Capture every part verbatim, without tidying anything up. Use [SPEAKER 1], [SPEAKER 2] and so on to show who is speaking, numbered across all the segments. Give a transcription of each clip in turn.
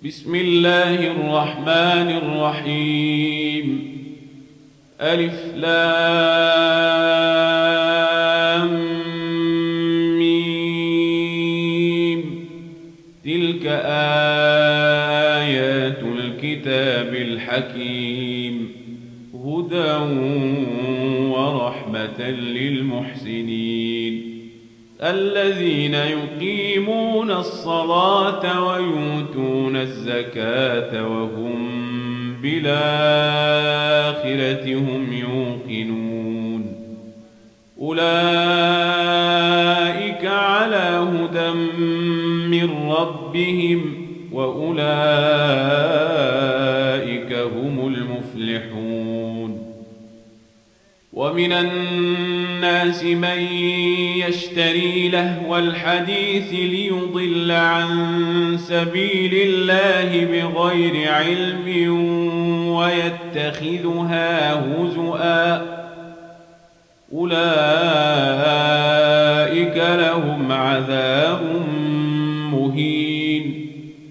[SPEAKER 1] بسم الله الرحمن الرحيم. ألف لام ميم. تلك آيات الكتاب الحكيم، هدى ورحمة للمحسنين الذين يقيمون الصلاة ويؤتون الزكاة وهم بالآخرة هم يوقنون. أولئك على هدى من ربهم وأولئك هم المفلحون. ومن الناس من يشتري لهو الحديث ليضل عن سبيل الله بغير علم ويتخذها هزؤا، أولئك لهم عذاب مهين.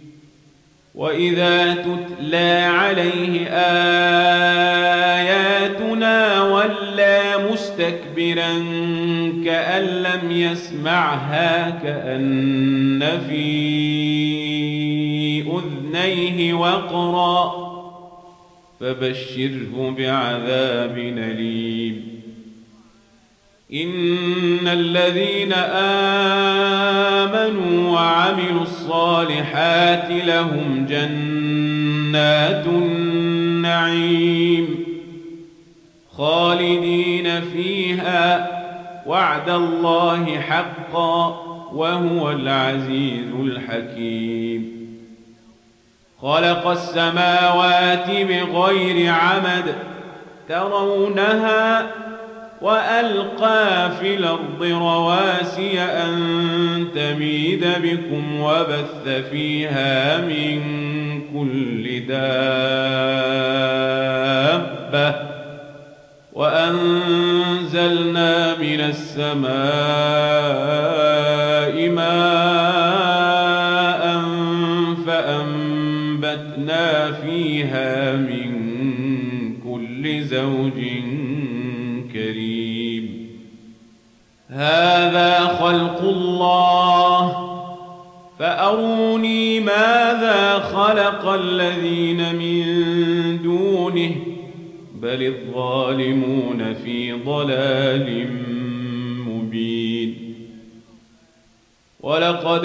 [SPEAKER 1] وإذا تتلى عليه آياتنا ولى مستكبرا كأن لم يسمعها كأن في أذنيه وقرا، فبشره بعذاب أليم. إن الذين آمنوا وعملوا الصالحات لهم جنات النعيم خالدين فيها، وعد الله حقا وهو العزيز الحكيم. خلق السماوات بغير عمد ترونها وألقى في الأرض رواسي أن تميد بكم وبث فيها من كل دابة، وأنزلنا من السماء ماء فأنبتنا فيها من كل زوج كريم. هذا خلق الله فأروني ماذا خلق الذين من دونه، بل الظالمون في ضلال مبين. ولقد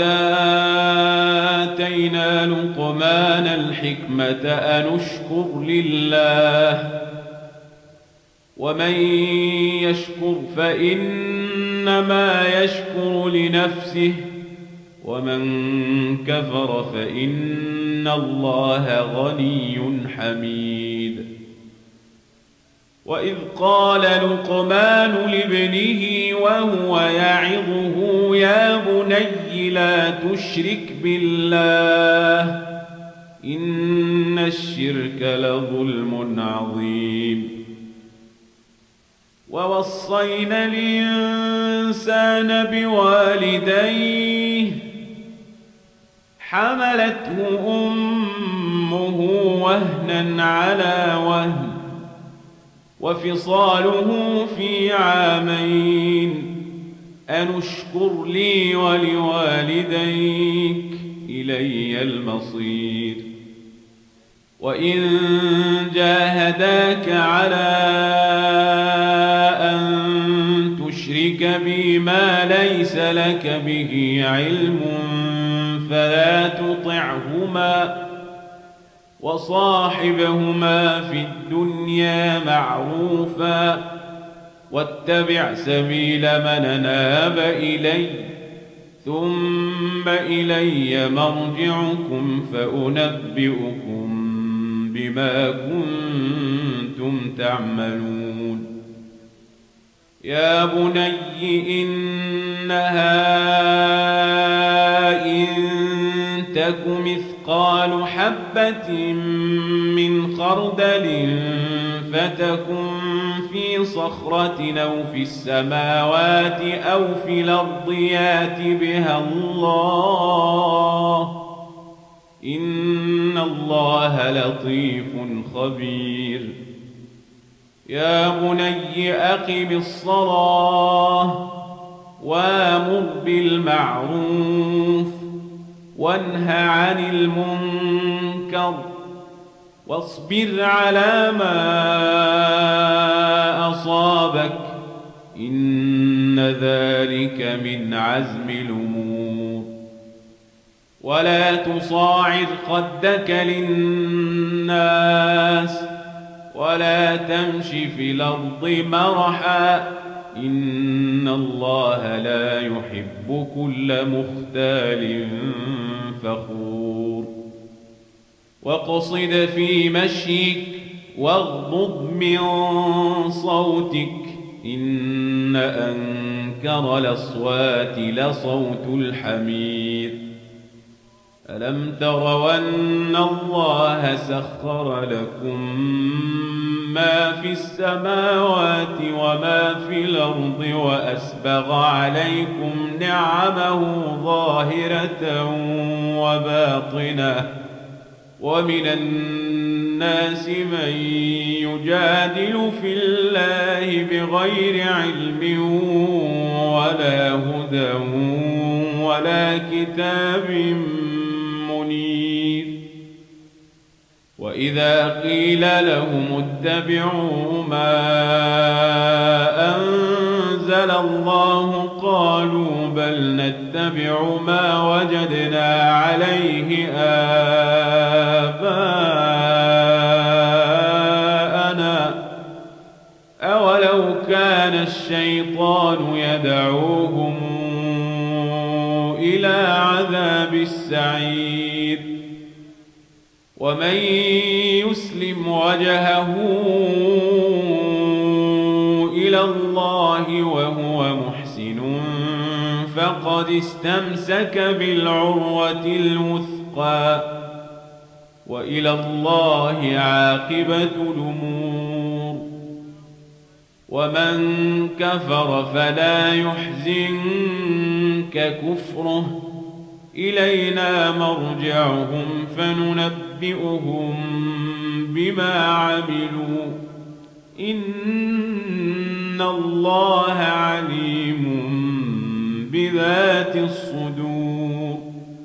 [SPEAKER 1] آتينا لقمان الحكمة أن اشكر لله، ومن يشكر فإنما يشكر لنفسه، ومن كفر فإن الله غني حميد. وإذ قال لقمان لابنه وهو يعظه يا بني لا تشرك بالله إن الشرك لظلم عظيم. ووصينا الإنسان بوالديه حملته أمه وهنا على وهن وفصاله في عامين أن اشكر لي ولوالديك إلي المصير. وإن جاهداك على أن تشرك بي ما ليس لك به علم فلا تطعهما، وصاحبهما في الدنيا معروفا، واتبع سبيل من أناب إلي، ثم إلي مرجعكم فأنبئكم بما كنتم تعملون. يا بني إنها إن تك مثقال حبة من خردل فتكن في صخرة أو في السماوات أو في الأرض يأت بها الله إن الله لطيف خبير يا بني أقم الصلاة وامر بالمعروف وانه عن المنكر واصبر على ما أصابك إن ذلك من عزم الأمور ولا تصاعر خدك للناس ولا تمش في الأرض مرحا إن الله لا يحب كل مختال فخور واقصد في مشيك واغضض من صوتك إن أنكر الأصوات لصوت الحمير ألم تروا أن الله سخر لكم ما في السماوات وما في الأرض وأسبغ عليكم نعمه ظاهرة وباطنة ومن الناس من يجادل في الله بغير علم ولا هدى ولا كتاب منير وإذا قيل لهم اتبعوا ما أنزل الله قالوا بل نتبع ما وجدنا عليه آباءنا أولو كان الشيطان يدعوهم إلى عذاب السعير ومن يسلم وجهه إلى الله وهو محسن فقد استمسك بالعروة الوثقى وإلى الله عاقبة الأمور ومن كفر فلا يحزنك كفره إلينا مرجعهم فننبئهم بما عملوا إن الله عليم بذات الصدور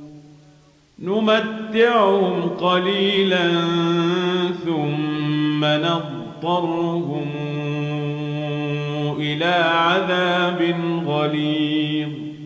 [SPEAKER 1] نمتعهم قليلا ثم نضطرهم إلى عذاب غليظ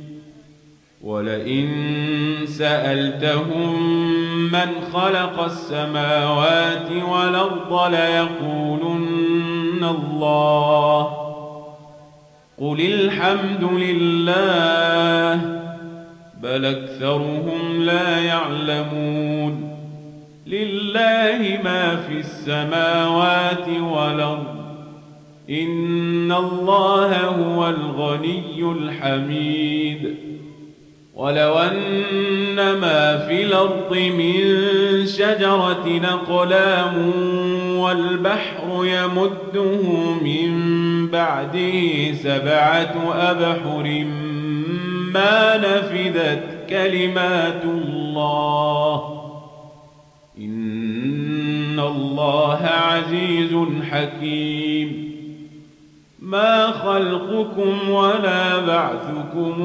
[SPEAKER 1] ولئن سألتهم من خلق السماوات والأرض ليقولن الله قل الحمد لله بل أكثرهم لا يعلمون لله ما في السماوات والأرض إن الله هو الغني الحميد ولو أن ما في الأرض من شجرة أقلام والبحر يمده من بعده سبعة أبحر ما نفدت كلمات الله إن الله عزيز حكيم ما خلقكم ولا بعثكم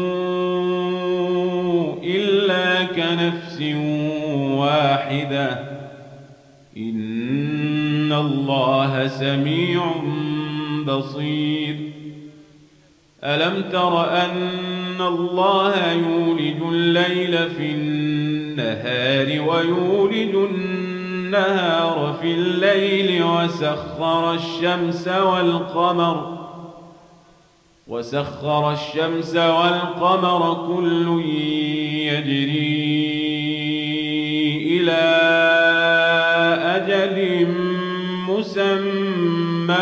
[SPEAKER 1] إلا كنفس واحدة إن الله سميع بصير ألم تر أن الله يولج الليل في النهار ويولج النهار في الليل وسخر الشمس والقمر وسخر الشمس والقمر كل يجري إلى أجل مسمى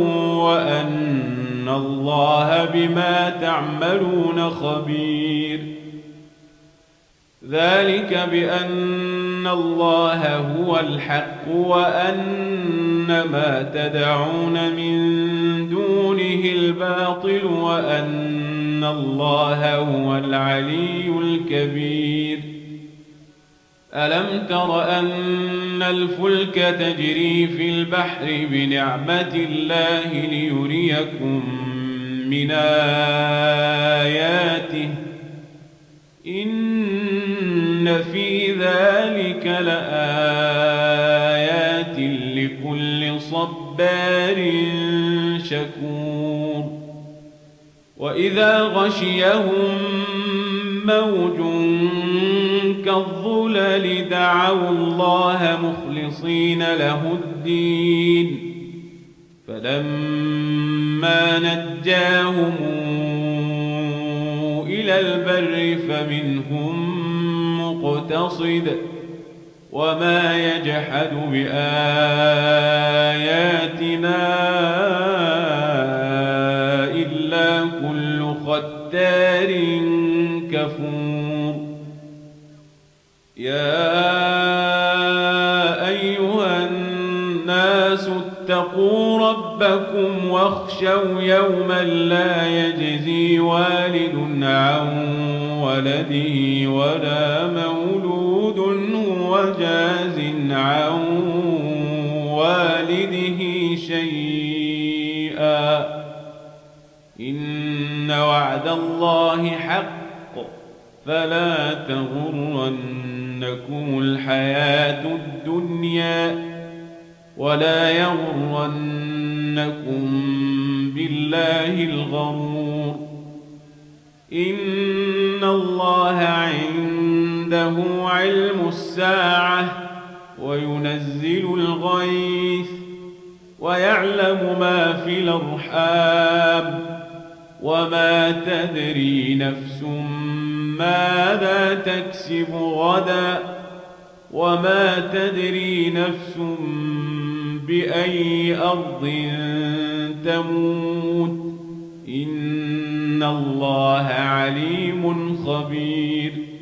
[SPEAKER 1] وأن الله بما تعملون خبير ذلك بأن الله هو الحق وأن ما تدعون من دونه الباطل وأن الله هو العلي الكبير ألم تر أن الفلك تجري في البحر بنعمة الله ليريكم من آياته إن في ذلك لآيات لكل صبار شكور وإذا غشيهم موج كالظلل دعوا الله مخلصين له الدين فلما نجاهم إلى البر فمنهم مقتصد وما يجحد بآياتنا إلا كل ختار كفور يا أيها الناس اتقوا ربكم واخشوا يوما لا يجزي والد عن ولده ولا مولود هو جاز عن والده شيئا إن وعد الله حق فلا تغرنكم الحياة الدنيا ولا يغرنكم بالله الغرور إن الله عنده علم الساعة وينزل الغيث ويعلم ما في الأرحام وما تدري نفس ماذا تكسب غدا وما تدري نفس بأي أرض تموت إن الله عليم خبير